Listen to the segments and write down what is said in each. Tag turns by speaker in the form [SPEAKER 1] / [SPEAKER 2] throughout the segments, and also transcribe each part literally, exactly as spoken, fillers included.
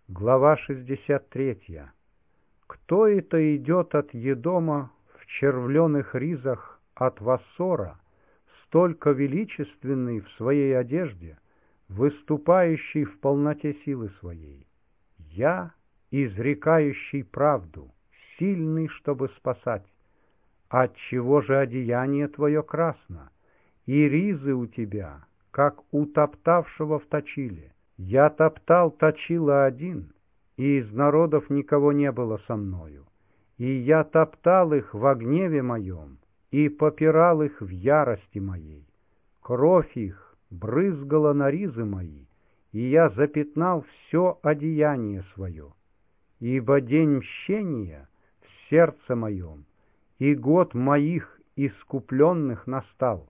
[SPEAKER 1] Глава шестьдесят третья. Кто это идет от Едома в червленых ризах от Вассора, столько величественный в своей одежде, выступающий в полноте силы своей? Я, изрекающий правду, сильный, чтобы спасать. Отчего же одеяние твое красно, и ризы у тебя, как у топтавшего в точиле? Я топтал точила один, и из народов никого не было со мною. И я топтал их во гневе моем, и попирал их в ярости моей. Кровь их брызгала на ризы мои, и я запятнал все одеяние свое. Ибо день мщения в сердце моем, и год моих искупленных настал.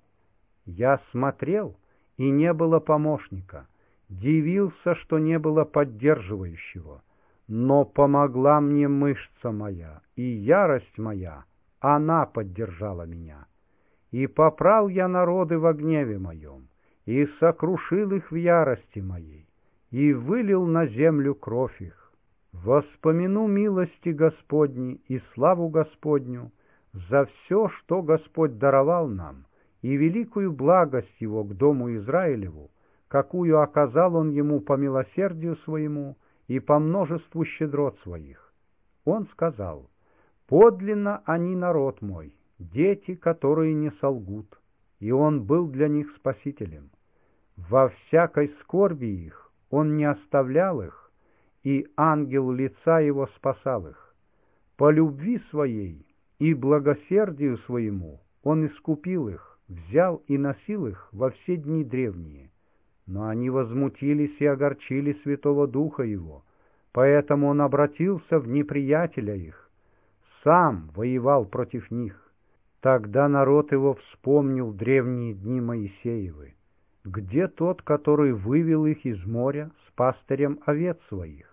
[SPEAKER 1] Я смотрел, и не было помощника, дивился, что не было поддерживающего, но помогла мне мышца моя, и ярость моя, она поддержала меня. И попрал я народы во гневе моем, и сокрушил их в ярости моей, и вылил на землю кровь их. Воспомяну милости Господни и славу Господню за все, что Господь даровал нам, и великую благость Его к дому Израилеву, какую оказал Он ему по милосердию своему и по множеству щедрот своих. Он сказал: «Подлинно они народ мой, дети, которые не солгут», и Он был для них спасителем. Во всякой скорби их Он не оставлял их, и ангел лица Его спасал их. По любви Своей и благосердию Своему Он искупил их, взял и носил их во все дни древние. Но они возмутились и огорчили Святого Духа Его, поэтому Он обратился в неприятеля их, сам воевал против них. Тогда народ его вспомнил древние дни Моисеевы. Где тот, который вывел их из моря с пастырем овец своих?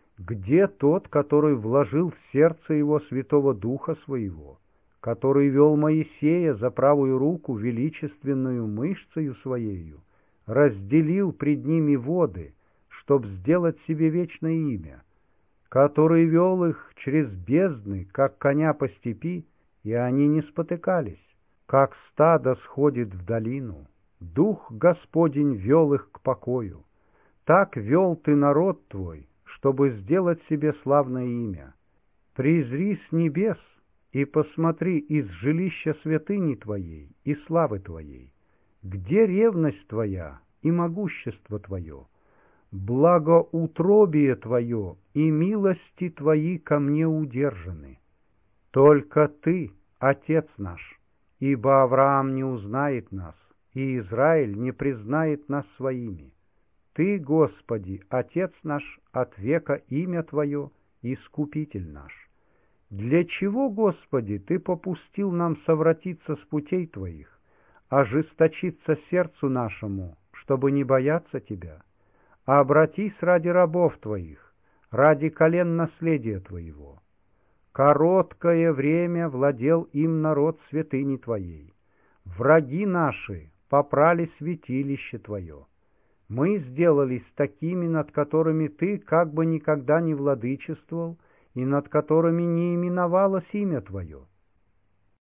[SPEAKER 1] Где тот, который вложил в сердце его Святого Духа Своего, который вел Моисея за правую руку величественную мышцею Своею, разделил пред ними воды, чтоб сделать себе вечное имя, который вел их через бездны, как коня по степи, и они не спотыкались, как стадо сходит в долину. Дух Господень вел их к покою. Так вел ты народ твой, чтобы сделать себе славное имя. Призри с небес и посмотри из жилища святыни твоей и славы твоей. Где ревность твоя и могущество твое, благоутробие твое и милости твои ко мне удержаны? Только ты, Отец наш, ибо Авраам не узнает нас, и Израиль не признает нас своими. Ты, Господи, Отец наш, от века имя Твое, Искупитель наш. Для чего, Господи, Ты попустил нам совратиться с путей Твоих, ожесточиться сердцу нашему, чтобы не бояться Тебя? Обратись ради рабов Твоих, ради колен наследия Твоего. Короткое время владел им народ святыни Твоей. Враги наши попрали святилище Твое. Мы сделались такими, над которыми Ты как бы никогда не владычествовал, и над которыми не именовалось имя Твое.